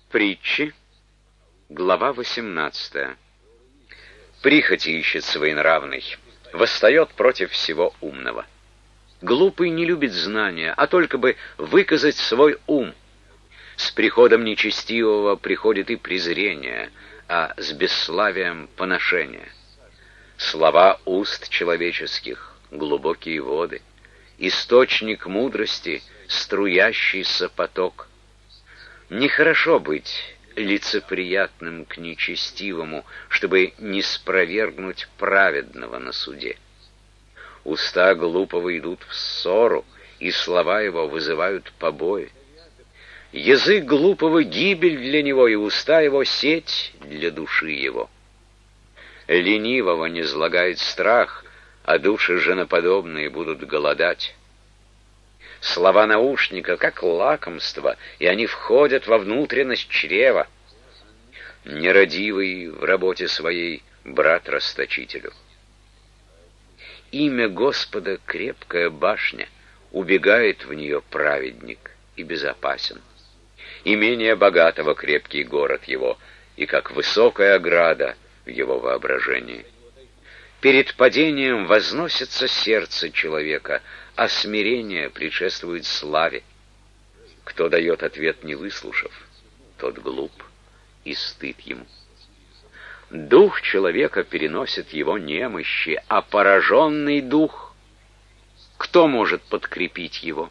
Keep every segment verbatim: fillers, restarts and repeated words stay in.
Притчи, глава восемнадцатая. Прихоти ищет своенравный, восстает против всего умного. Глупый не любит знания, а только бы выказать свой ум. С приходом нечестивого приходит и презрение, а с бесславием поношение. Слова уст человеческих — глубокие воды, источник мудрости — струящийся поток. Нехорошо быть лицеприятным к нечестивому, чтобы не спровергнуть праведного на суде. Уста глупого идут в ссору, и слова его вызывают побои. Язык глупого — гибель для него, и уста его — сеть для души его. Ленивого низлагает страх, а души женоподобные будут голодать. Слова наушника как лакомство, и они входят во внутренность чрева. Нерадивый в работе своей брат расточителю. Имя Господа — крепкая башня, убегает в нее праведник и безопасен. Имение богатого — крепкий город его, и как высокая ограда в его воображении. Перед падением возносится сердце человека, а смирение предшествует славе. Кто дает ответ, не выслушав, тот глуп, и стыд ему. Дух человека переносит его немощи, а пораженный дух, кто может подкрепить его?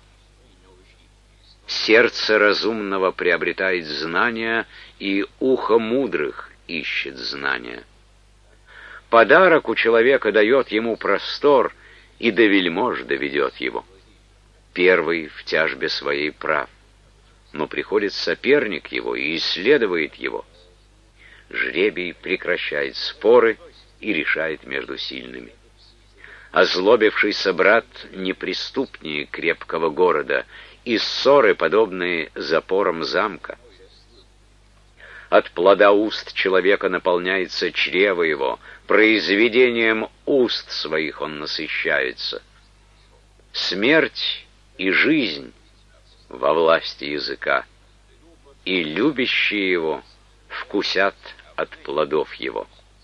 Сердце разумного приобретает знания, и ухо мудрых ищет знания. Подарок у человека дает ему простор, и до вельмож доведет его. Первый в тяжбе своей прав, но приходит соперник его и исследует его. Жребий прекращает споры и решает между сильными. Озлобившийся брат неприступнее крепкого города, и ссоры подобные запорам замка. От плода уст человека наполняется чрево его, произведением уст своих он насыщается. Смерть и жизнь во власти языка, и любящие его вкусят от плодов его.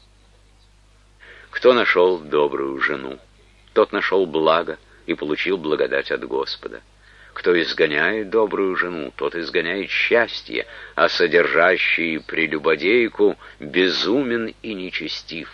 Кто нашел добрую жену, тот нашел благо и получил благодать от Господа. Кто изгоняет добрую жену, тот изгоняет счастье, а содержащий прелюбодейку безумен и нечестив.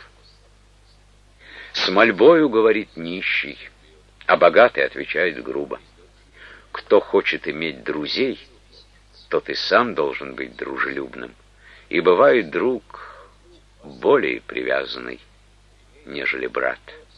С мольбою говорит нищий, а богатый отвечает грубо. Кто хочет иметь друзей, тот и сам должен быть дружелюбным, и бывает друг более привязанный, нежели брат.